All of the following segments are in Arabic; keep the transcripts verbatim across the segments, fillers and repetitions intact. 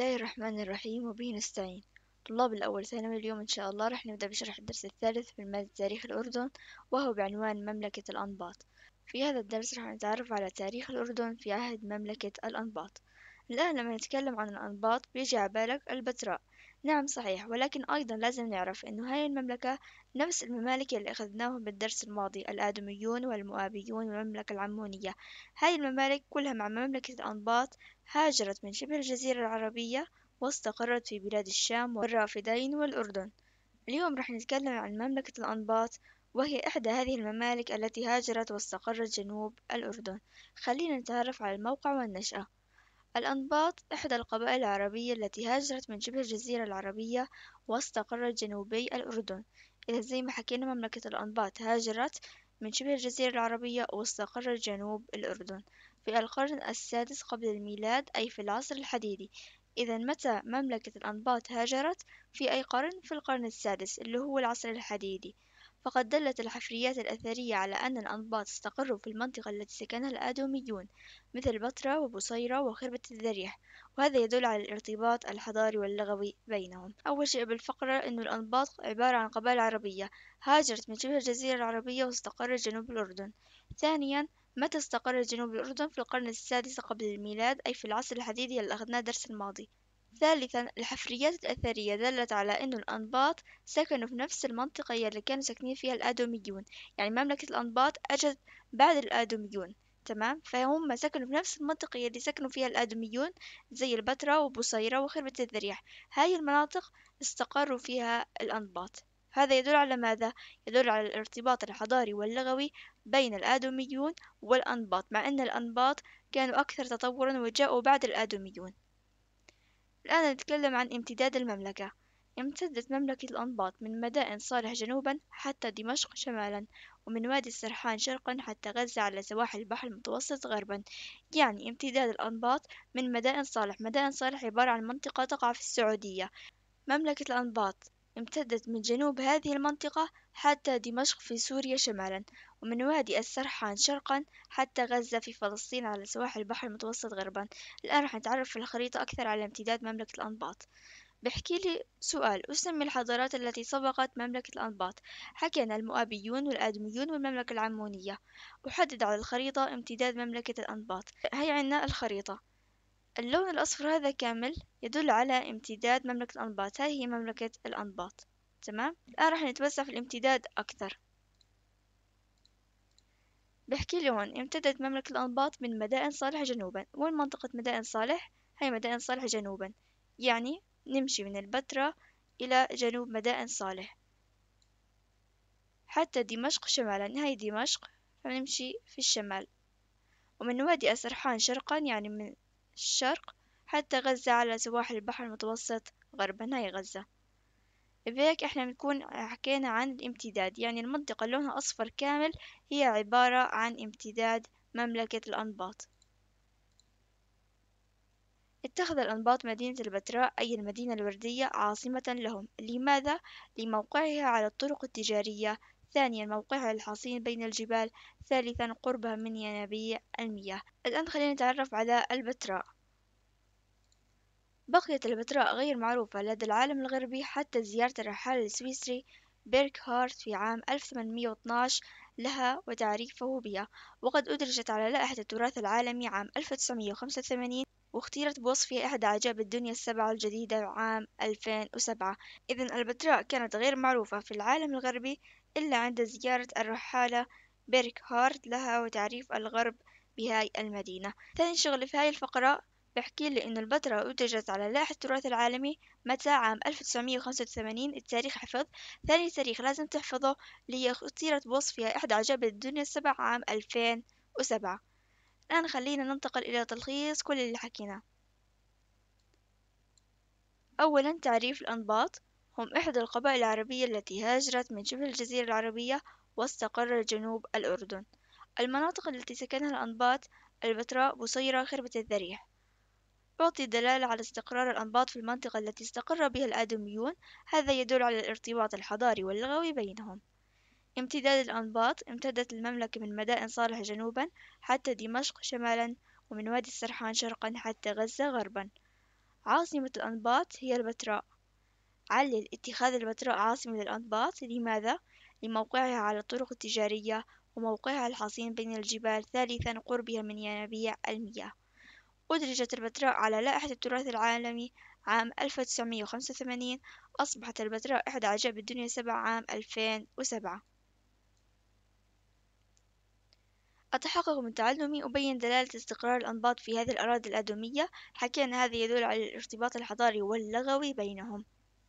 الله الرحمن الرحيم وبه نستعين. طلاب الأول ثانوي، اليوم إن شاء الله رح نبدأ بشرح الدرس الثالث في مادة تاريخ الأردن، وهو بعنوان مملكة الأنباط. في هذا الدرس رح نتعرف على تاريخ الأردن في عهد مملكة الأنباط. الآن لما نتكلم عن الأنباط بيجي على بالك البتراء. نعم صحيح، ولكن أيضا لازم نعرف إنه هاي المملكة نفس الممالك اللي أخذناهم بالدرس الماضي، الآدميون والمؤابيون والمملكة العمونية. هاي الممالك كلها مع مملكة الأنباط هاجرت من شبه الجزيرة العربية واستقرت في بلاد الشام والرافدين والأردن. اليوم رح نتكلم عن مملكة الأنباط، وهي إحدى هذه الممالك التي هاجرت واستقرت جنوب الأردن. خلينا نتعرف على الموقع والنشأة. الأنباط إحدى القبائل العربية التي هاجرت من شبه الجزيرة العربية واستقرت جنوبي الأردن. إذا زي ما حكينا، مملكة الأنباط هاجرت من شبه الجزيرة العربية واستقرت جنوب الأردن في القرن السادس قبل الميلاد، أي في العصر الحديدي. إذا متى مملكة الأنباط هاجرت؟ في أي قرن؟ في القرن السادس اللي هو العصر الحديدي. فقد دلت الحفريات الأثرية على أن الأنباط استقروا في المنطقة التي سكنها الآدوميون، مثل بترا وبصيرة وخربة الذريح، وهذا يدل على الارتباط الحضاري واللغوي بينهم. أول شيء بالفقرة إنه الأنباط عبارة عن قبائل عربية هاجرت من شبه الجزيرة العربية واستقرت جنوب الأردن. ثانيا، متى استقر جنوب الأردن؟ في القرن السادس قبل الميلاد، أي في العصر الحديدي اللي أخذناه درس الماضي. ثالثا، الحفريات الأثرية دلت على أن الأنباط سكنوا في نفس المنطقة اللي كانوا ساكنين فيها الآدوميون، يعني مملكة الأنباط أجت بعد الآدوميون. تمام، فهم سكنوا في نفس المنطقة اللي سكنوا فيها الآدميون، زي البتراء وبصيرة وخربة الذريح. هاي المناطق استقروا فيها الأنباط. هذا يدل على ماذا؟ يدل على الارتباط الحضاري واللغوي بين الآدميون والأنباط، مع أن الأنباط كانوا أكثر تطورا وجاءوا بعد الآدميون. الآن نتكلم عن امتداد المملكة. امتدت مملكة الأنباط من مدائن صالح جنوبا حتى دمشق شمالا، ومن وادي السرحان شرقا حتى غزة على سواحل البحر المتوسط غربا. يعني امتداد الأنباط من مدائن صالح. مدائن صالح عبارة عن منطقة تقع في السعودية. مملكة الأنباط امتدت من جنوب هذه المنطقة حتى دمشق في سوريا شمالا، ومن وادي السرحان شرقا حتى غزة في فلسطين على سواحل البحر المتوسط غربا. الآن رح نتعرف في الخريطة أكثر على امتداد مملكة الأنباط. بحكي لي سؤال: أسمي الحضارات التي سبقت مملكة الأنباط؟ حكينا المؤابيون والآدميون والمملكة العمونية. أحدد على الخريطة امتداد مملكة الأنباط. هي عنا الخريطة. اللون الأصفر هذا كامل يدل على امتداد مملكة الأنباط. هذه هي مملكة الأنباط. تمام، الآن راح نتوسع في الامتداد أكثر. بحكي لي هون: امتدت مملكة الأنباط من مدائن صالح جنوبا. وين منطقة مدائن صالح؟ هي مدائن صالح جنوبا، يعني نمشي من البتراء إلى جنوب مدائن صالح حتى دمشق شمالا. هاي دمشق، فنمشي في الشمال. ومن وادي أسرحان شرقا، يعني من الشرق، حتى غزة على سواحل البحر المتوسط غربا. هاي غزة. بهيك احنا بنكون حكينا عن الامتداد، يعني المنطقة اللي لونها أصفر كامل هي عبارة عن امتداد مملكة الأنباط. اتخذ الأنباط مدينة البتراء، أي المدينة الوردية، عاصمة لهم. لماذا؟ لموقعها على الطرق التجارية. ثانيا، موقعها الحصين بين الجبال. ثالثا، قربها من ينابيع المياه. الآن خلينا نتعرف على البتراء. بقيت البتراء غير معروفة لدى العالم الغربي حتى زيارة الرحالة السويسري بيركهارت في عام ألف وثمانمئة واثناشر لها وتعريفه بها. وقد أدرجت على لائحة التراث العالمي عام ألف وتسعمئة وخمسة وثمانين، واختيرت بوصفها إحدى عجائب الدنيا السبعة الجديدة عام ألفين وسبعة. إذن البتراء كانت غير معروفة في العالم الغربي إلا عند زيارة الرحالة بيركهارت لها وتعريف الغرب بهاي المدينة. ثاني شغل في هاي الفقرة، بحكي لي إنه البتراء أنتجت على لائحة التراث العالمي متى؟ عام ألف وتسعمئة وخمسة وثمانين. التاريخ حفظ. ثاني تاريخ لازم تحفظه، اللي اختيرت بوصفها إحدى عجائب الدنيا السبع عام ألفين وسبعة. الآن خلينا ننتقل إلى تلخيص كل اللي حكيناه. أولا، تعريف الأنباط: هم إحدى القبائل العربية التي هاجرت من شبه الجزيرة العربية واستقرت جنوب الأردن. المناطق التي سكنها الأنباط: البتراء، بصيرة، خربة الذريح. تعطي دلالة على استقرار الأنباط في المنطقة التي استقر بها الآدميون. هذا يدل على الارتباط الحضاري واللغوي بينهم. امتداد الأنباط: امتدت المملكة من مدائن صالح جنوبا حتى دمشق شمالا، ومن وادي السرحان شرقا حتى غزة غربا. عاصمة الأنباط هي البتراء. علل اتخاذ البتراء عاصمة للأنباط. لماذا؟ لموقعها على الطرق التجارية، وموقعها الحصين بين الجبال. ثالثا قربها من ينابيع المياه. أدرجت البتراء على لائحة التراث العالمي عام ألف وتسعمائة وخمسة وثمانين. أصبحت البتراء إحدى عجائب الدنيا السبع عام ألفين وسبعة. أتحقق من تعلمي أبين دلالة استقرار الأنباط في هذه الأراضي الآدمية، حكى أن هذا يدل على الارتباط الحضاري واللغوي بينهم.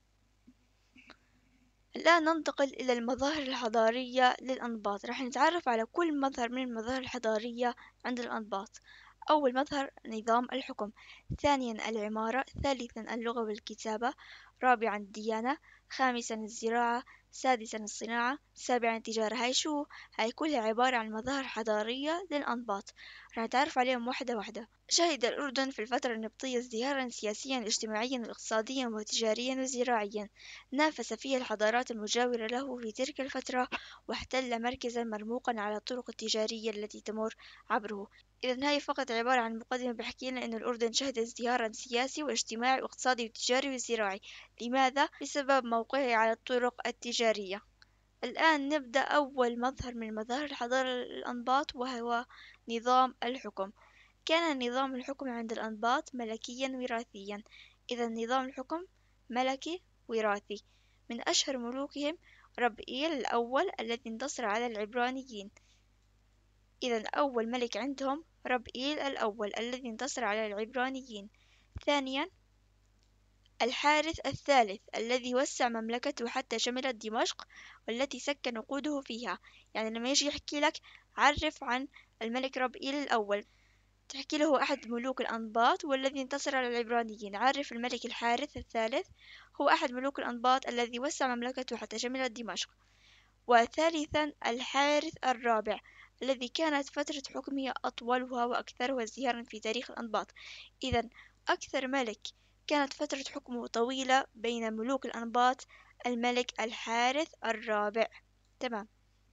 الآن ننتقل إلى المظاهر الحضارية للأنباط. راح نتعرف على كل مظهر من المظاهر الحضارية عند الأنباط. أول مظهر نظام الحكم. ثانيا العمارة. ثالثا اللغة والكتابة. رابعا الديانة. خامسا الزراعة. سادسا الصناعة. سابعا التجارة. هاي شو هاي كلها عبارة عن مظاهر حضارية للأنباط، راح نتعرف عليهم واحدة واحدة. شهد الأردن في الفترة النبطية ازدهارا سياسيا اجتماعيا واقتصاديا وتجاريا وزراعيا، نافس فيه الحضارات المجاورة له في تلك الفترة، واحتل مركزا مرموقا على الطرق التجارية التي تمر عبره. إذا هاي فقط عبارة عن مقدمة بحكي لنا أن الأردن شهد ازدهارا سياسي واجتماعي واقتصادي وتجاري وزراعي. لماذا؟ بسبب موقعه على الطرق التجارية. الآن نبدأ أول مظهر من مظاهر الحضارة الأنباط، وهو نظام الحكم. كان نظام الحكم عند الأنباط ملكيا وراثيا. إذا نظام الحكم ملكي وراثي. من أشهر ملوكهم ربئيل الأول الذي انتصر على العبرانيين. إذا أول ملك عندهم ربئيل الأول الذي انتصر على العبرانيين. ثانيا الحارث الثالث الذي وسع مملكته حتى شملت دمشق، والتي سكن نقوده فيها. يعني لما يجي يحكي لك عرف عن الملك ربئيل الأول، تحكي له هو أحد ملوك الأنباط والذي انتصر على العبرانيين. عرف الملك الحارث الثالث، هو أحد ملوك الأنباط الذي وسع مملكته حتى شملت دمشق. وثالثا الحارث الرابع الذي كانت فترة حكمه أطولها وأكثرها ازدهارا في تاريخ الأنباط. إذا أكثر ملك كانت فترة حكمه طويلة بين ملوك الأنباط الملك الحارث الرابع. تمام.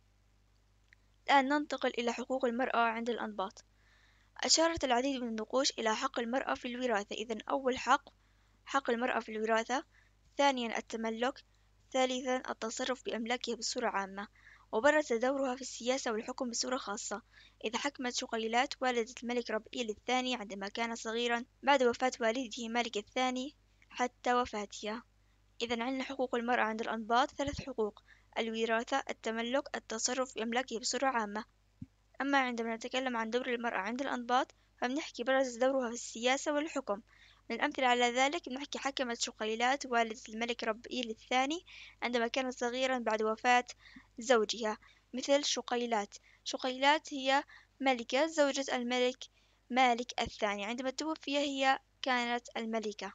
الآن ننتقل إلى حقوق المرأة عند الأنباط. أشارت العديد من النقوش إلى حق المرأة في الوراثة. إذن أول حق حق المرأة في الوراثة. ثانيا التملك. ثالثا التصرف بأملاكها بصورة عامة. وبرز دورها في السياسة والحكم بصورة خاصة، إذا حكمت شقيلات والدة الملك ربئيل الثاني عندما كان صغيرا بعد وفاة والده مالك الثاني حتى وفاتها. إذا عندنا حقوق المرأة عند الأنباط ثلاث حقوق: الوراثة، التملك، التصرف بأملاكها بصورة عامة. أما عندما نتكلم عن دور المرأة عند الأنباط فبنحكي برز دورها في السياسة والحكم. من الأمثلة على ذلك بنحكي حكمت شقيلات والدة الملك ربئيل الثاني عندما كان صغيرا بعد وفاة زوجها. مثل شقيلات شقيلات هي ملكة زوجة الملك مالك الثاني، عندما توفي هي كانت الملكة.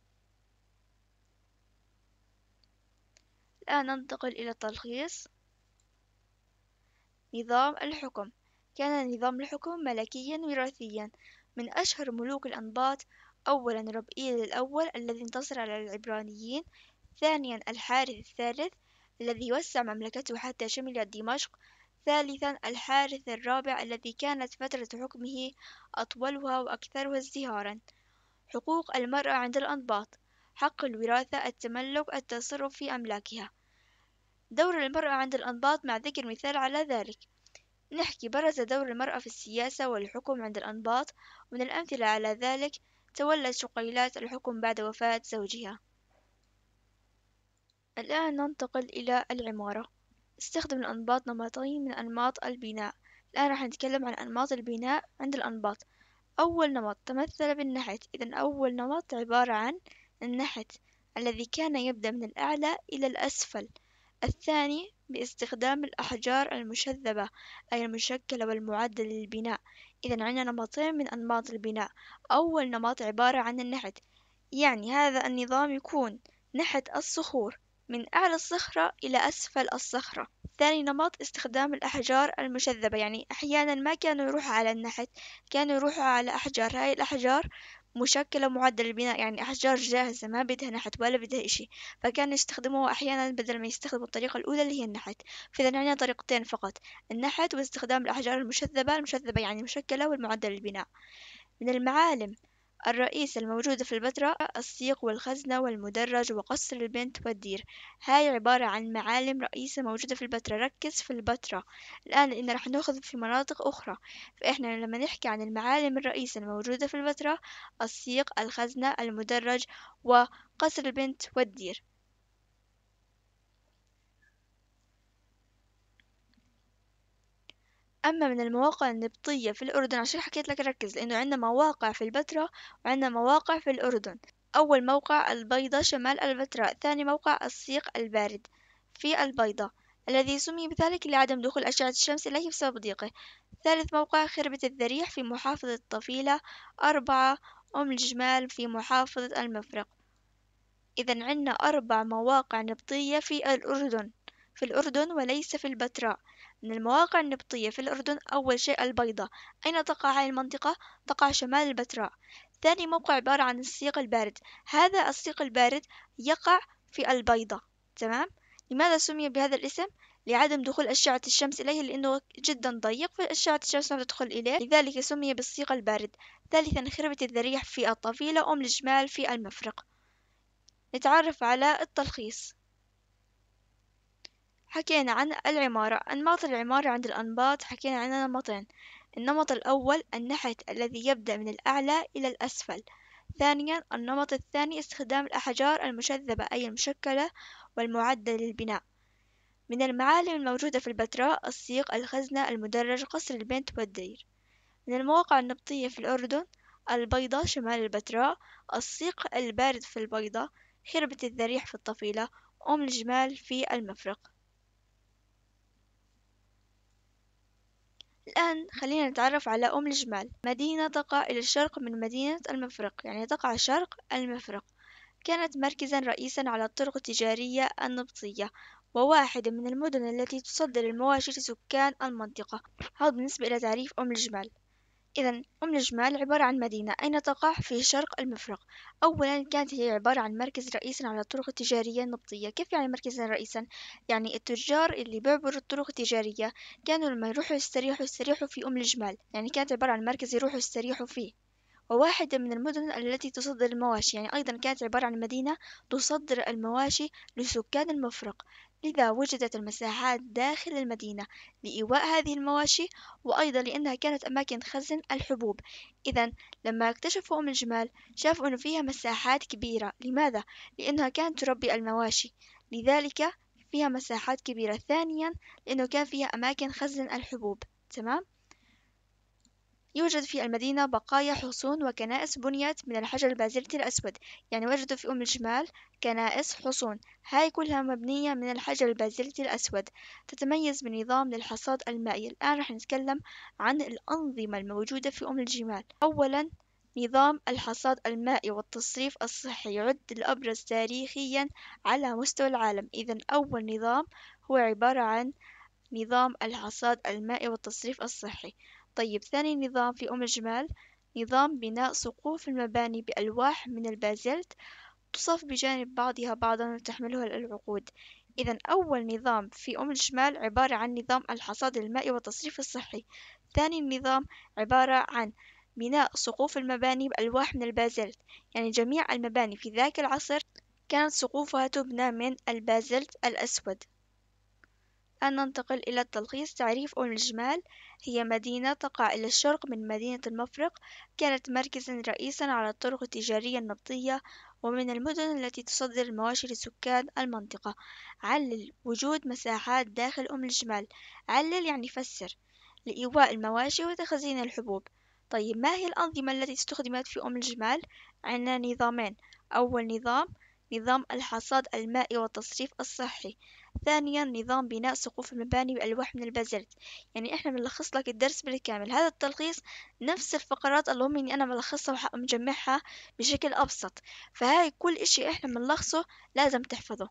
الآن ننتقل إلى التلخيص. نظام الحكم. كان نظام الحكم ملكيا وراثيا. من أشهر ملوك الأنباط أولا ربئيل الأول الذي انتصر على العبرانيين. ثانيا الحارث الثالث الذي وسع مملكته حتى شملت دمشق. ثالثا الحارث الرابع الذي كانت فترة حكمه أطولها وأكثرها ازدهارا. حقوق المرأة عند الأنباط: حق الوراثة، التملك، التصرف في أملاكها. دور المرأة عند الأنباط مع ذكر مثال على ذلك. نحكي برز دور المرأة في السياسة والحكم عند الأنباط، ومن الأمثلة على ذلك تولت شقيلات الحكم بعد وفاة زوجها. الآن ننتقل إلى العمارة. استخدم الأنباط نمطين من أنماط البناء. الآن راح نتكلم عن أنماط البناء عند الأنباط. أول نمط تمثل بالنحت. إذن أول نمط عبارة عن النحت الذي كان يبدأ من الأعلى إلى الأسفل. الثاني باستخدام الأحجار المشذبة أي المشكلة والمعدة للبناء. إذا عندنا نمطين من أنماط البناء. أول نمط عبارة عن النحت، يعني هذا النظام يكون نحت الصخور من أعلى الصخرة إلى أسفل الصخرة. ثاني نمط استخدام الأحجار المشذبة، يعني أحيانا ما كانوا يروحوا على النحت، كانوا يروحوا على أحجار. هاي الأحجار مشكلة معدل البناء، يعني أحجار جاهزة ما بدها نحت ولا بدها إشي، فكانوا يستخدموها أحيانا بدل ما يستخدموا الطريقة الأولى اللي هي النحت. فإذا عندنا طريقتين فقط: النحت واستخدام الأحجار المشذبة. المشذبة يعني مشكلة والمعدل البناء. من المعالم الرئيسة الموجودة في البتراء السيق والخزنة والمدرج وقصر البنت والدير. هاي عبارة عن معالم رئيسة موجودة في البتراء. ركز في البتراء الآن لأن رح نأخذ في مناطق أخرى. فإحنا لما نحكي عن المعالم الرئيسة الموجودة في البتراء السيق الخزنة المدرج وقصر البنت والدير. أما من المواقع النبطية في الأردن، عشان حكيت لك ركز لأنه عندنا مواقع في البتراء وعندنا مواقع في الأردن. أول موقع البيضة شمال البتراء. ثاني موقع السيق البارد في البيضة الذي سمي بذلك لعدم دخول أشعة الشمس إليه بسبب ضيقه. ثالث موقع خربة الذريح في محافظة طفيلة. أربعة أم الجمال في محافظة المفرق. إذا عندنا أربع مواقع نبطية في الأردن في الأردن وليس في البتراء. من المواقع النبطية في الأردن أول شيء البيضة. أين تقع هذه المنطقة؟ تقع شمال البتراء. ثاني موقع عبارة عن السيق البارد. هذا السيق البارد يقع في البيضة. تمام؟ لماذا سمي بهذا الاسم؟ لعدم دخول أشعة الشمس إليه لأنه جدا ضيق فأشعة الشمس ما تدخل إليه لذلك سمي بالسيق البارد. ثالثا خربة الذريح في الطفيلة. أم الجمال في المفرق. نتعرف على التلخيص. حكينا عن العمارة. أنماط العمارة عند الأنباط حكينا عن نمطين. النمط الأول النحت الذي يبدأ من الأعلى إلى الأسفل. ثانيا النمط الثاني استخدام الأحجار المشذبة أي المشكلة والمعدة للبناء. من المعالم الموجودة في البتراء السيق الخزنة المدرج قصر البنت والدير. من المواقع النبطية في الأردن البيضة شمال البتراء. السيق البارد في البيضة. خربة الذريح في الطفيلة. أم الجمال في المفرق. الآن خلينا نتعرف على أم الجمال. مدينة تقع إلى الشرق من مدينة المفرق يعني تقع شرق المفرق. كانت مركزا رئيسا على الطرق التجارية النبطية وواحدة من المدن التي تصدر المواشي لسكان المنطقة. هذا بالنسبة إلى تعريف أم الجمال. إذا أم الجمال عبارة عن مدينة أين تقع في شرق المفرق. أولا كانت هي عبارة عن مركز رئيسي على الطرق التجارية النبطية. كيف يعني مركزا رئيسا؟ يعني التجار اللي بيعبروا الطرق التجارية كانوا لما يروحوا يستريحوا يستريحوا في أم الجمال يعني كانت عبارة عن مركز يروحوا يستريحوا فيه. وواحدة من المدن التي تصدر المواشي يعني أيضا كانت عبارة عن مدينة تصدر المواشي لسكان المفرق. لذا وجدت المساحات داخل المدينة لإيواء هذه المواشي وأيضا لأنها كانت أماكن خزن الحبوب. إذا لما اكتشفوا أم الجمال شافوا أنه فيها مساحات كبيرة. لماذا؟ لأنها كانت تربي المواشي لذلك فيها مساحات كبيرة. ثانيا لأنه كان فيها أماكن خزن الحبوب. تمام؟ يوجد في المدينة بقايا حصون وكنائس بنيت من الحجر البازلتي الأسود. يعني وجدوا في أم الجمال كنائس حصون هاي كلها مبنية من الحجر البازلتي الأسود. تتميز بنظام للحصاد المائي. الآن رح نتكلم عن الأنظمة الموجودة في أم الجمال. أولا نظام الحصاد المائي والتصريف الصحي يعد الأبرز تاريخيا على مستوى العالم. إذن أول نظام هو عبارة عن نظام الحصاد المائي والتصريف الصحي. طيب ثاني نظام في أم الجمال نظام بناء سقوف المباني بألواح من البازلت تصف بجانب بعضها بعضا وتحملها العقود. إذا أول نظام في أم الجمال عبارة عن نظام الحصاد المائي والتصريف الصحي. ثاني نظام عبارة عن بناء سقوف المباني بألواح من البازلت. يعني جميع المباني في ذاك العصر كانت سقوفها تبنى من البازلت الأسود. الآن ننتقل إلى التلخيص. تعريف أم الجمال هي مدينة تقع إلى الشرق من مدينة المفرق. كانت مركزا رئيسا على الطرق التجارية النبطية ومن المدن التي تصدر المواشي لسكان المنطقة. علل وجود مساحات داخل أم الجمال. علل يعني فسر. لإيواء المواشي وتخزين الحبوب. طيب ما هي الأنظمة التي استخدمت في أم الجمال؟ عندنا نظامين. أول نظام نظام الحصاد المائي والتصريف الصحي. ثانيا نظام بناء سقوف المباني بألواح من البازلت. يعني احنا بنلخص لك الدرس بالكامل. هذا التلخيص نفس الفقرات اللهم اني انا ملخصها ومجمعها بشكل ابسط. فهاي كل اشي احنا بنلخصه لازم تحفظه.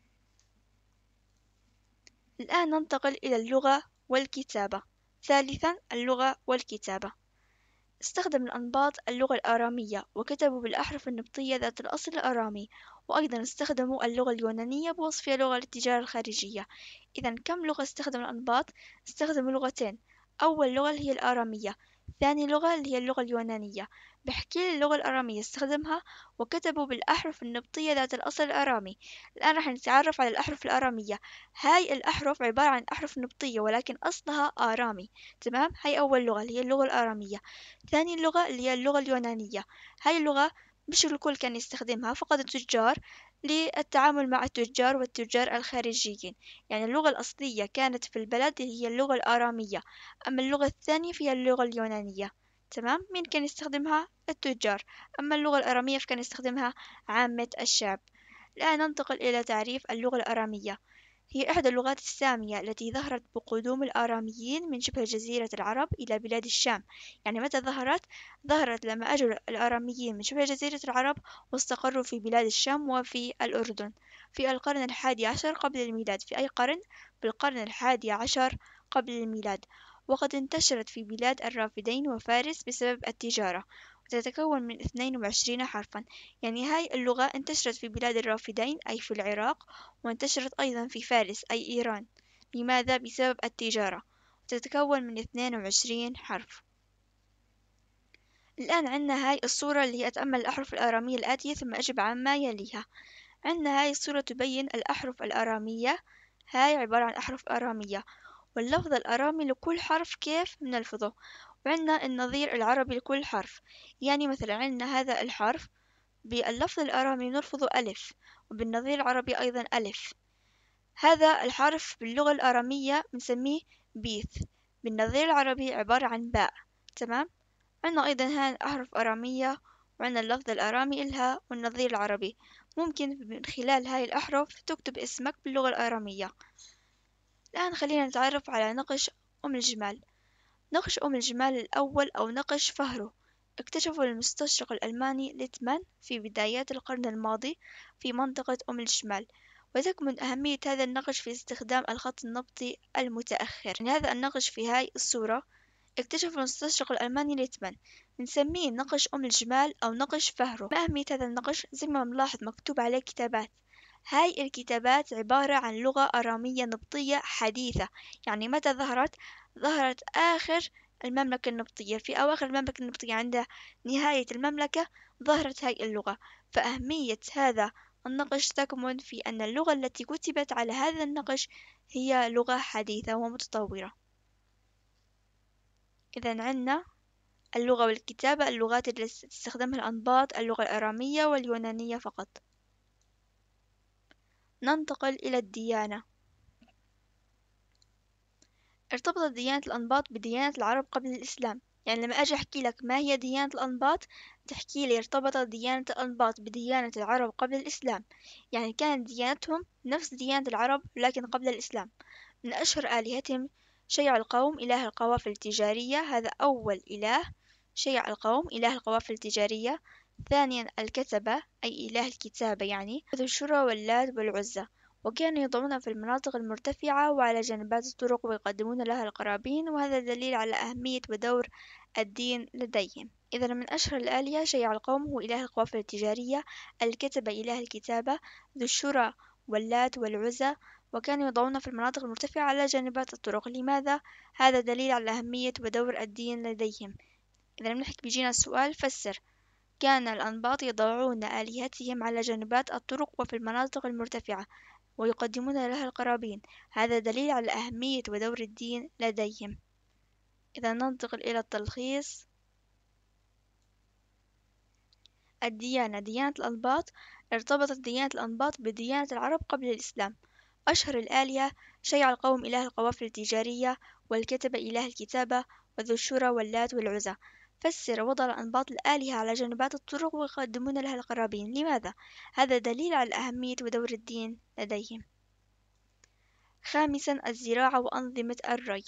الآن ننتقل إلى اللغة والكتابة. ثالثا اللغة والكتابة. استخدم الأنباط اللغة الآرامية وكتبوا بالأحرف النبطية ذات الأصل الآرامي. وأيضا استخدموا اللغة اليونانية بوصفها لغة للتجارة الخارجية. إذا كم لغة استخدم الأنباط؟ استخدموا لغتين. أول لغة هي الآرامية. ثاني لغة اللي هي اللغة اليونانية، بحكي لي اللغة الأرامية استخدمها وكتبوا بالأحرف النبطية ذات الأصل الأرامي. الآن راح نتعرف على الأحرف الأرامية. هاي الأحرف عبارة عن أحرف نبطية ولكن أصلها آرامي. تمام، هاي أول لغة اللي هي اللغة الآرامية. ثاني لغة اللي هي اللغة اليونانية. هاي اللغة مش الكل كان يستخدمها، فقط التجار للتعامل مع التجار والتجار الخارجيين. يعني اللغة الأصلية كانت في البلد هي اللغة الآرامية، أما اللغة الثانية فهي اللغة اليونانية. تمام، مين كان يستخدمها؟ التجار. أما اللغة الآرامية فكان يستخدمها عامة الشعب. الآن ننتقل إلى تعريف اللغة الآرامية. هي إحدى اللغات السامية التي ظهرت بقدوم الآراميين من شبه جزيرة العرب إلى بلاد الشام. يعني متى ظهرت؟ ظهرت لما أجوا الآراميين من شبه جزيرة العرب واستقروا في بلاد الشام وفي الأردن في القرن الحادي عشر قبل الميلاد. في أي قرن؟ بالقرن الحادي عشر قبل الميلاد. وقد انتشرت في بلاد الرافدين وفارس بسبب التجارة، وتتكون من اثنين وعشرين حرفا. يعني هاي اللغة انتشرت في بلاد الرافدين أي في العراق، وانتشرت أيضا في فارس أي إيران. لماذا؟ بسبب التجارة. وتتكون من اثنين وعشرين حرف. الآن عندنا هاي الصورة اللي هي أتأمل الأحرف الآرامية الآتية ثم أجب عما يليها. عندنا هاي الصورة تبين الأحرف الآرامية. هاي عبارة عن أحرف آرامية، واللفظ الآرامي لكل حرف كيف نلفظه. وعندنا النظير العربي لكل حرف. يعني مثلا عندنا هذا الحرف باللفظ الآرامي نلفظه ألف، وبالنظير العربي أيضا ألف. هذا الحرف باللغة الآرامية بنسميه بيث، بالنظير العربي عبارة عن باء. تمام. عندنا أيضا هاي أحرف آرامية، وعندنا اللفظ الآرامي إلها والنظير العربي. ممكن من خلال هاي الأحرف تكتب اسمك باللغة الآرامية. الآن خلينا نتعرف على نقش أم الجمال. نقش أم الجمال الأول أو نقش فهرو اكتشفه المستشرق الألماني ليتمان في بدايات القرن الماضي في منطقة أم الجمال. وتكمن أهمية هذا النقش في استخدام الخط النبطي المتأخر. يعني هذا النقش في هاي الصورة اكتشفه المستشرق الألماني ليتمان، بنسميه نقش أم الجمال أو نقش فهرو. ما أهمية هذا النقش؟ زي ما نلاحظ مكتوب عليه كتابات. هاي الكتابات عبارة عن لغة أرامية نبطية حديثة. يعني متى ظهرت؟ ظهرت آخر المملكة النبطية، في أواخر المملكة النبطية عند نهاية المملكة ظهرت هاي اللغة. فأهمية هذا النقش تكمن في أن اللغة التي كتبت على هذا النقش هي لغة حديثة ومتطورة. إذا عندنا اللغة والكتابة، اللغات التي تستخدمها الأنباط اللغة الآرامية واليونانية فقط. ننتقل إلى الديانة. ارتبطت ديانة الأنباط بديانة العرب قبل الإسلام. يعني لما أجي أحكي لك ما هي ديانة الأنباط، تحكي لي ارتبطت ديانة الأنباط بديانة العرب قبل الإسلام. يعني كانت ديانتهم نفس ديانة العرب لكن قبل الإسلام. من أشهر آلهتهم شيع القوم إله القوافل التجارية، هذا أول إله. شيع القوم إله القوافل التجارية. ثانيا الكتبة أي إله الكتابة، يعني ذو الشرى واللات والعزى. وكانوا يضعونها في المناطق المرتفعة وعلى جنبات الطرق ويقدمون لها القرابين، وهذا دليل على أهمية ودور الدين لديهم. إذا من أشهر الآلهة شيع القوم هو إله القوافل التجارية، الكتبة إله الكتابة، ذو الشرى واللات والعزى. وكانوا يضعونها في المناطق المرتفعة على جانبات الطرق. لماذا؟ هذا دليل على أهمية ودور الدين لديهم. إذا بنحكي بيجينا السؤال فسر. كان الأنباط يضعون آلهتهم على جانبات الطرق وفي المناطق المرتفعة ويقدمون لها القرابين، هذا دليل على أهمية ودور الدين لديهم. إذا ننتقل إلى التلخيص. الديانة. ديانة الأنباط ارتبطت ديانة الأنباط بديانة العرب قبل الإسلام. أشهر الآلهة شيع القوم إله القوافل التجارية، والكتبة إله الكتابة، وذو الشرى واللات والعزى. فسر. وضع الأنباط الآلهة على جانبات الطرق ويقدمون لها القرابين. لماذا؟ هذا دليل على أهمية ودور الدين لديهم. خامسا الزراعة وأنظمة الري.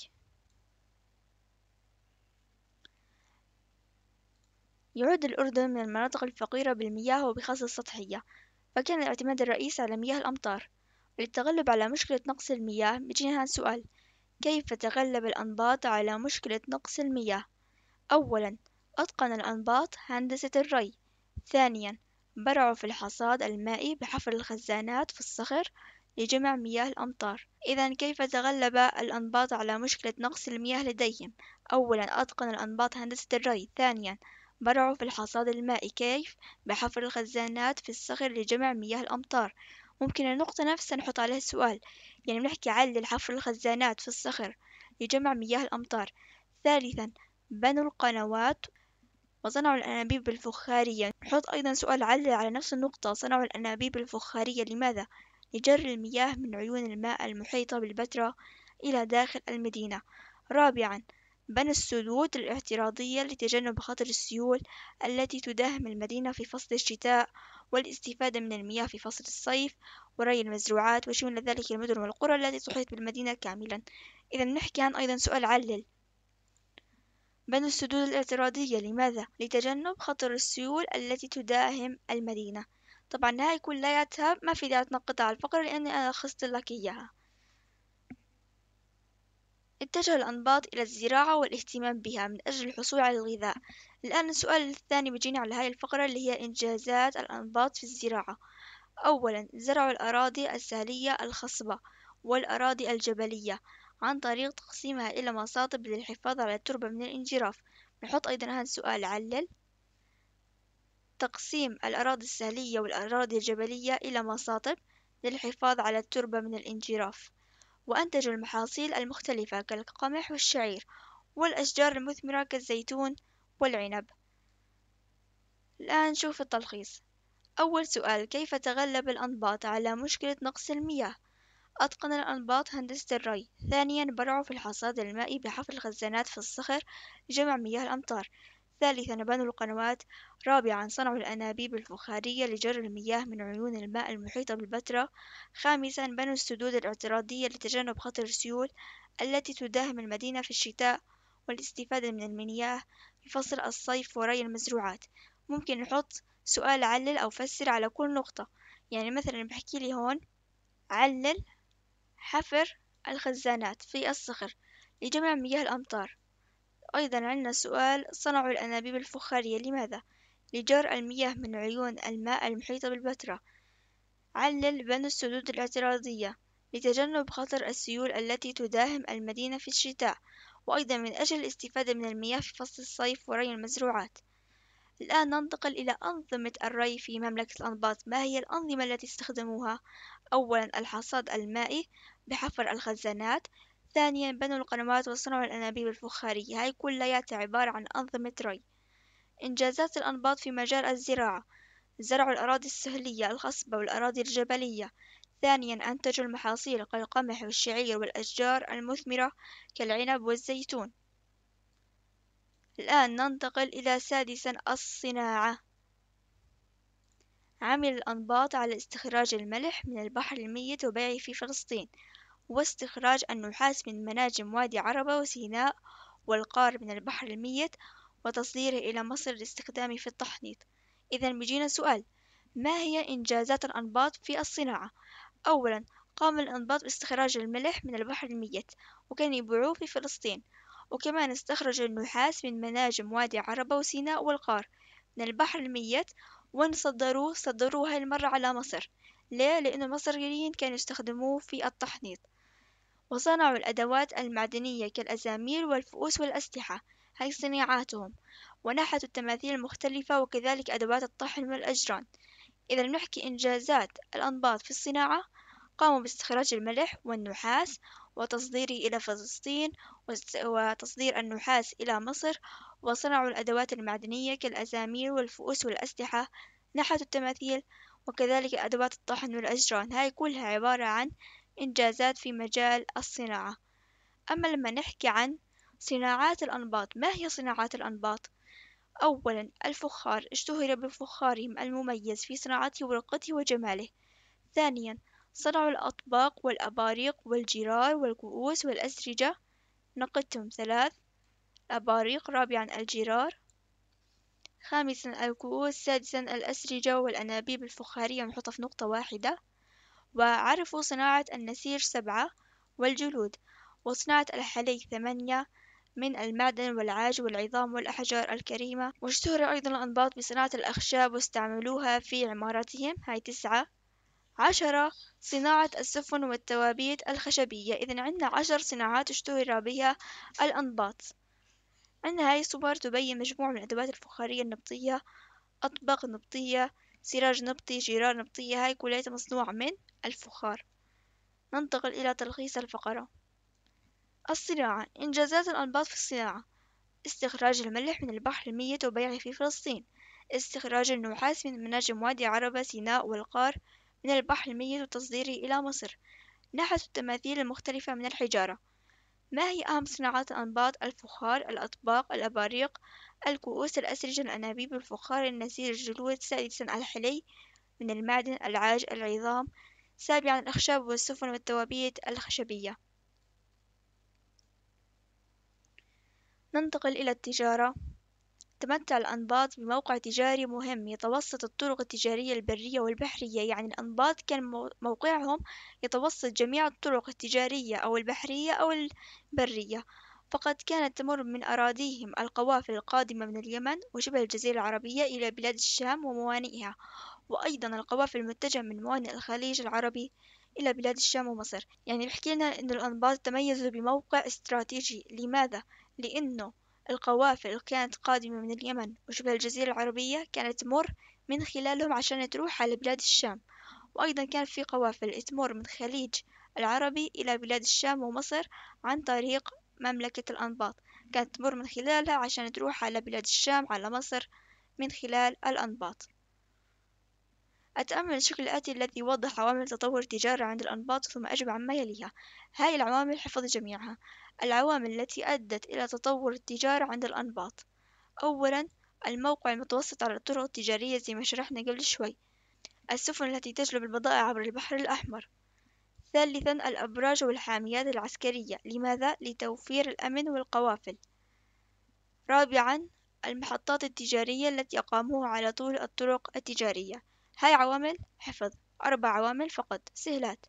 يعد الأردن من المناطق الفقيرة بالمياه وبخاصة السطحية، فكان الاعتماد الرئيسي على مياه الأمطار. للتغلب على مشكلة نقص المياه بيجينا سؤال: كيف تغلب الأنباط على مشكلة نقص المياه؟ أولا أتقن الأنباط هندسة الري. ثانيا برعوا في الحصاد المائي بحفر الخزانات في الصخر لجمع مياه الأمطار. إذا كيف تغلب الأنباط على مشكلة نقص المياه لديهم؟ أولا أتقن الأنباط هندسة الري. ثانيا برعوا في الحصاد المائي. كيف؟ بحفر الخزانات في الصخر لجمع مياه الأمطار. ممكن النقطة نفسها نحط عليها السؤال، يعني بنحكي علل حفر الخزانات في الصخر لجمع مياه الأمطار. ثالثا بنوا القنوات وصنعوا الأنابيب الفخارية. نحط أيضا سؤال علل على نفس النقطة. صنعوا الأنابيب الفخارية لماذا؟ لجر المياه من عيون الماء المحيطة بالبتراء إلى داخل المدينة. رابعا بنوا السدود الاعتراضية لتجنب خطر السيول التي تداهم المدينة في فصل الشتاء والاستفادة من المياه في فصل الصيف، وري المزروعات وشمل ذلك المدن والقرى التي تحيط بالمدينة كاملا. إذا نحكي عن أيضا سؤال علل. بنوا السدود الاعتراضية لماذا؟ لتجنب خطر السيول التي تداهم المدينة. طبعا هاي كلياتها ما في داعي تنقطع على الفقرة لأني أنا لخصت لك إياها. اتجه الأنباط إلى الزراعة والاهتمام بها من أجل الحصول على الغذاء. الآن السؤال الثاني بيجينا على هاي الفقرة اللي هي إنجازات الأنباط في الزراعة. أولا زرعوا الأراضي السهلية الخصبة والأراضي الجبلية عن طريق تقسيمها إلى مصاطب للحفاظ على التربة من الانجراف. نحط أيضا هذا السؤال علل. تقسيم الأراضي السهلية والأراضي الجبلية إلى مصاطب للحفاظ على التربة من الانجراف. وأنتجوا المحاصيل المختلفة كالقمح والشعير والأشجار المثمرة كالزيتون والعنب. الآن نشوف التلخيص. أول سؤال كيف تغلب الأنباط على مشكلة نقص المياه؟ أتقن الأنباط هندسة الري. ثانيا برعوا في الحصاد المائي بحفر الخزانات في الصخر لجمع مياه الأمطار. ثالثا بنوا القنوات. رابعا صنعوا الأنابيب الفخارية لجر المياه من عيون الماء المحيطة بالبتراء. خامسا بنوا السدود الاعتراضية لتجنب خطر السيول التي تداهم المدينة في الشتاء والاستفادة من المياه في فصل الصيف وري المزروعات. ممكن نحط سؤال علل أو فسر على كل نقطة، يعني مثلا بحكي لي هون علل حفر الخزانات في الصخر لجمع مياه الأمطار. أيضا عندنا سؤال صنعوا الأنابيب الفخارية لماذا؟ لجر المياه من عيون الماء المحيطة بالبتراء. علل بنوا السدود الاعتراضية لتجنب خطر السيول التي تداهم المدينة في الشتاء، وأيضا من أجل الاستفادة من المياه في فصل الصيف وري المزروعات. الآن ننتقل إلى أنظمة الري في مملكة الأنباط. ما هي الأنظمة التي استخدموها؟ أولا الحصاد المائي بحفر الخزانات. ثانيا بنوا القنوات وصنعوا الأنابيب الفخارية. هاي كلياتها عبارة عن أنظمة ري. إنجازات الأنباط في مجال الزراعة: زرعوا الأراضي السهلية الخصبة والأراضي الجبلية. ثانيا أنتجوا المحاصيل كالقمح والشعير والأشجار المثمرة كالعنب والزيتون. الآن ننتقل إلى سادسا الصناعة. عمل الأنباط على استخراج الملح من البحر الميت وبيعه في فلسطين، واستخراج النحاس من مناجم وادي عربة وسيناء والقار من البحر الميت وتصديره إلى مصر لاستخدامه في التحنيط. إذا بيجينا سؤال: ما هي إنجازات الأنباط في الصناعة؟ أولا قام الأنباط باستخراج الملح من البحر الميت وكان يبيعوه في فلسطين، وكمان استخرجوا النحاس من مناجم وادي عربة وسيناء والقار من البحر الميت. وين صدروه؟ صدروه هاي المرة على مصر. ليه؟ لأنه المصريين كانوا يستخدموه في التحنيط. وصنعوا الأدوات المعدنية كالأزامير والفؤوس والأسلحة، هاي صناعاتهم. ونحتوا التماثيل المختلفة وكذلك أدوات الطحن والأجران. إذا نحكي إنجازات الأنباط في الصناعة: قاموا باستخراج الملح والنحاس وتصديره إلى فلسطين وتصدير النحاس إلى مصر، وصنعوا الأدوات المعدنية كالأزامير والفؤوس والأسلحة، نحتوا التماثيل وكذلك أدوات الطحن والأجران. هاي كلها عبارة عن إنجازات في مجال الصناعة. أما لما نحكي عن صناعات الأنباط، ما هي صناعات الأنباط؟ أولا الفخار، اشتهر بفخارهم المميز في صناعته ورقته وجماله. ثانيا صنعوا الأطباق والأباريق والجرار والكؤوس والأسرجة، نقدتهم ثلاث: الأباريق. رابعا الجرار. خامسا الكؤوس. سادسا الأسرجة والأنابيب الفخارية نحطها في نقطة واحدة. وعرفوا صناعة النسيج سبعة والجلود. وصناعة الحلي ثمانية من المعدن والعاج والعظام والأحجار الكريمة. واشتهر أيضا الأنباط بصناعة الأخشاب واستعملوها في عماراتهم، هاي تسعة. عشرة. صناعة السفن والتوابيت الخشبية. إذن عندنا عشر صناعات اشتهر بها الأنباط. عندنا هاي الصور تبين مجموعة من الأدوات الفخارية النبطية: أطباق نبطية، سراج نبطي، جيران نبطية، هاي كلها مصنوعة من الفخار. ننتقل إلى تلخيص الفقرة. الصناعة: إنجازات الأنباط في الصناعة: استخراج الملح من البحر الميت وبيعه في فلسطين، استخراج النحاس من مناجم وادي عربة سيناء والقار من البحر الميت وتصديره إلى مصر، نحت التماثيل المختلفة من الحجارة. ما هي أهم صناعات الأنباط؟ الفخار، الأطباق، الأباريق، الكؤوس، الأسرجة، الأنابيب، الفخار، النسيج، الجلود. سادسا الحلي من المعدن، العاج، العظام. سابعا الأخشاب والسفن والتوابيت الخشبية. ننتقل إلى التجارة. تمتع الأنباط بموقع تجاري مهم يتوسط الطرق التجارية البرية والبحرية، يعني الأنباط كان موقعهم يتوسط جميع الطرق التجارية أو البحرية أو البرية، فقد كانت تمر من أراضيهم القوافل القادمة من اليمن وشبه الجزيرة العربية إلى بلاد الشام وموانئها، وأيضا القوافل المتجهة من موانئ الخليج العربي إلى بلاد الشام ومصر. يعني بحكي لنا إن الأنباط تميزوا بموقع استراتيجي. لماذا؟ لأنه القوافل اللي كانت قادمة من اليمن وشبه الجزيرة العربية كانت تمر من خلالهم عشان تروح على بلاد الشام، وأيضا كان في قوافل تمر من خليج العربي إلى بلاد الشام ومصر عن طريق مملكة الأنباط، كانت تمر من خلالها عشان تروح على بلاد الشام على مصر من خلال الأنباط. أتأمل الشكل الآتي الذي يوضح عوامل تطور التجارة عند الأنباط ثم أجب عما يليها. هاي العوامل حفظ جميعها. العوامل التي أدت إلى تطور التجارة عند الأنباط: أولا الموقع المتوسط على الطرق التجارية زي ما شرحنا قبل شوي، السفن التي تجلب البضائع عبر البحر الأحمر. ثالثا الأبراج والحاميات العسكرية، لماذا؟ لتوفير الأمن والقوافل. رابعا المحطات التجارية التي أقاموها على طول الطرق التجارية. هاي عوامل حفظ، أربع عوامل فقط سهلات.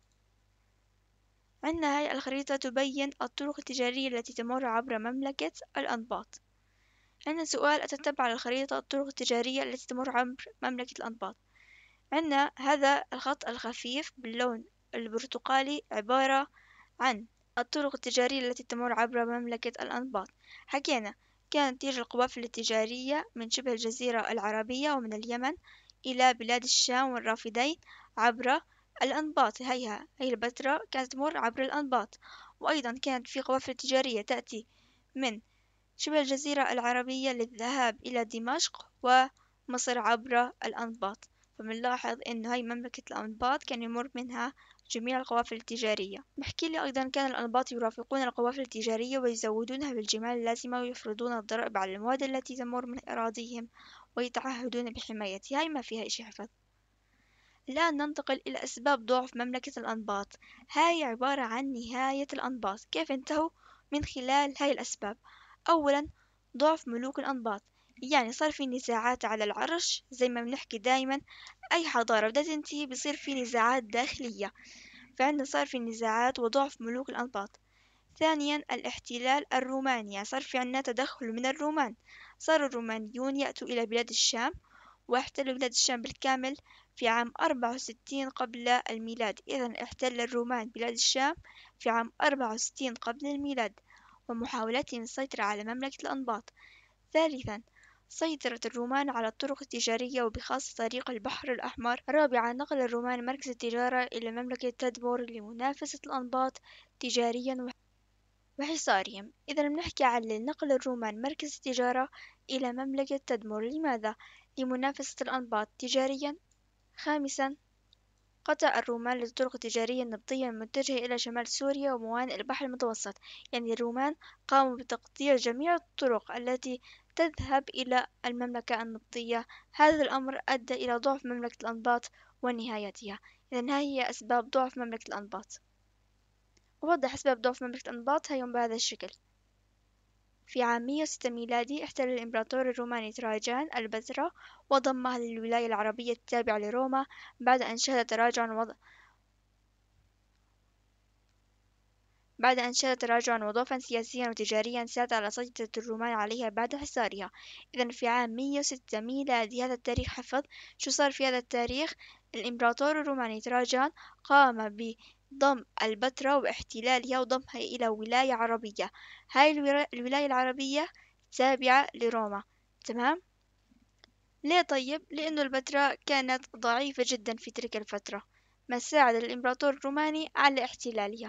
عندنا هاي الخريطة تبين الطرق التجارية التي تمر عبر مملكة الأنباط. عندنا سؤال: أتتبع على الخريطة الطرق التجارية التي تمر عبر مملكة الأنباط. عندنا هذا الخط الخفيف باللون البرتقالي عبارة عن الطرق التجارية التي تمر عبر مملكة الأنباط. حكينا كانت تيجي القوافل التجارية من شبه الجزيرة العربية ومن اليمن إلى بلاد الشام والرافدين عبر الأنباط. هيها هي البتراء كانت تمر عبر الأنباط، وأيضا كانت في قوافل تجارية تأتي من شبه الجزيرة العربية للذهاب إلى دمشق ومصر عبر الأنباط. فبنلاحظ إنه هاي مملكة الأنباط كان يمر منها جميع القوافل التجارية. بحكي لي أيضا كان الأنباط يرافقون القوافل التجارية ويزودونها بالجمال اللازمة ويفرضون الضرائب على المواد التي تمر من أراضيهم ويتعهدون بحمايتها. هاي ما فيها إشي حفظ. الآن ننتقل إلى أسباب ضعف مملكة الأنباط. هاي عبارة عن نهاية الأنباط، كيف انتهوا؟ من خلال هاي الأسباب. أولا ضعف ملوك الأنباط، يعني صار في نزاعات على العرش. زي ما بنحكي دايما أي حضارة بدها تنتهي بصير في نزاعات داخلية، فعندنا صار في نزاعات وضعف ملوك الأنباط. ثانيا الاحتلال الروماني، يعني صار في عنا تدخل من الرومان، صار الرومانيون يأتوا إلى بلاد الشام واحتلوا بلاد الشام بالكامل في عام أربعة وستين قبل الميلاد. إذن احتل الرومان بلاد الشام في عام أربعة وستين قبل الميلاد ومحاولتهم السيطرة على مملكة الأنباط. ثالثا سيطرة الرومان على الطرق التجارية وبخاصة طريق البحر الأحمر. رابعا نقل الرومان مركز التجارة إلى مملكة تدمر لمنافسة الأنباط تجاريا وحصارهم. إذا بنحكي عن نقل الرومان مركز التجارة إلى مملكة تدمر، لماذا؟ لمنافسة الأنباط تجاريا. خامسا قطع الرومان للطرق التجارية النفطية المتجهة إلى شمال سوريا وموانئ البحر المتوسط، يعني الرومان قاموا بتقطيع جميع الطرق التي تذهب إلى المملكة النفطية. هذا الأمر أدى إلى ضعف مملكة الأنباط ونهايتها. إذن هذه هي أسباب ضعف مملكة الأنباط. ووضح أسباب ضعف مملكة الأنباط هيهم بهذا الشكل. في عام مئة وستة ميلادي احتل الإمبراطور الروماني تراجان البتراء وضمها للولاية العربية التابعة لروما بعد أن شهد تراجعا وض... بعد أن شهد تراجعا وضعفا سياسيا وتجاريا ساد على سيطرة الرومان عليها بعد حصارها. إذن في عام مئة وستة ميلادي، هذا التاريخ حفظ. شو صار في هذا التاريخ؟ الإمبراطور الروماني تراجان قام بضم البتراء واحتلالها وضمها إلى ولاية عربية. هاي الولاية العربية تابعة لروما. تمام. ليه طيب؟ لأنه البتراء كانت ضعيفة جدا في تلك الفترة، ما ساعد الإمبراطور الروماني على احتلالها.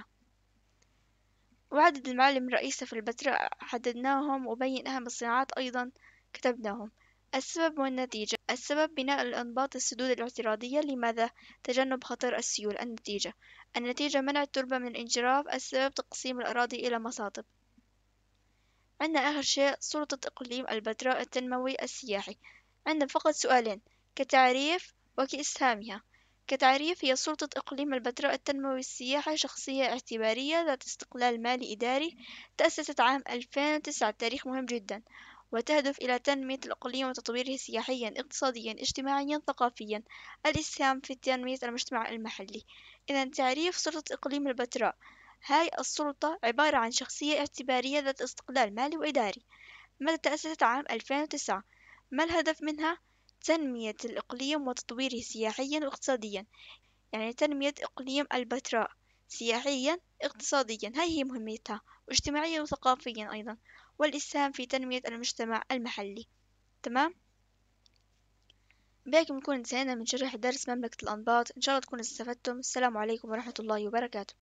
وعدد المعالم الرئيسة في البتراء حددناهم، وبين أهم الصناعات أيضا كتبناهم. السبب والنتيجة. السبب بناء الأنباط السدود الاعتراضية. لماذا؟ تجنب خطر السيول. النتيجة. النتيجة منع التربة من الانجراف. السبب تقسيم الأراضي إلى مصاطب. عندنا آخر شيء سلطة إقليم البتراء التنموي السياحي. عندنا فقط سؤالين كتعريف وكإسهامها. كتعريف: هي سلطة إقليم البتراء التنموي السياحي شخصية اعتبارية ذات استقلال مالي إداري، تأسست عام ألفين وتسعة، تاريخ مهم جدا، وتهدف إلى تنمية الإقليم وتطويره سياحيا اقتصاديا اجتماعيا ثقافيا. الإسهام في تنمية المجتمع المحلي. إذا تعريف سلطة إقليم البتراء: هاي السلطة عبارة عن شخصية اعتبارية ذات استقلال مالي وإداري. متى تأسست؟ عام ألفين وتسعة. ما الهدف منها؟ تنمية الإقليم وتطويره سياحيا واقتصاديا. يعني تنمية إقليم البتراء سياحيا اقتصاديا، هاي هي مهمتها، واجتماعيا وثقافيا أيضا، والإسهام في تنمية المجتمع المحلي. تمام. بهيك بنكون انتهينا من شرح درس مملكة الأنباط. إن شاء الله تكونوا استفدتم. السلام عليكم ورحمة الله وبركاته.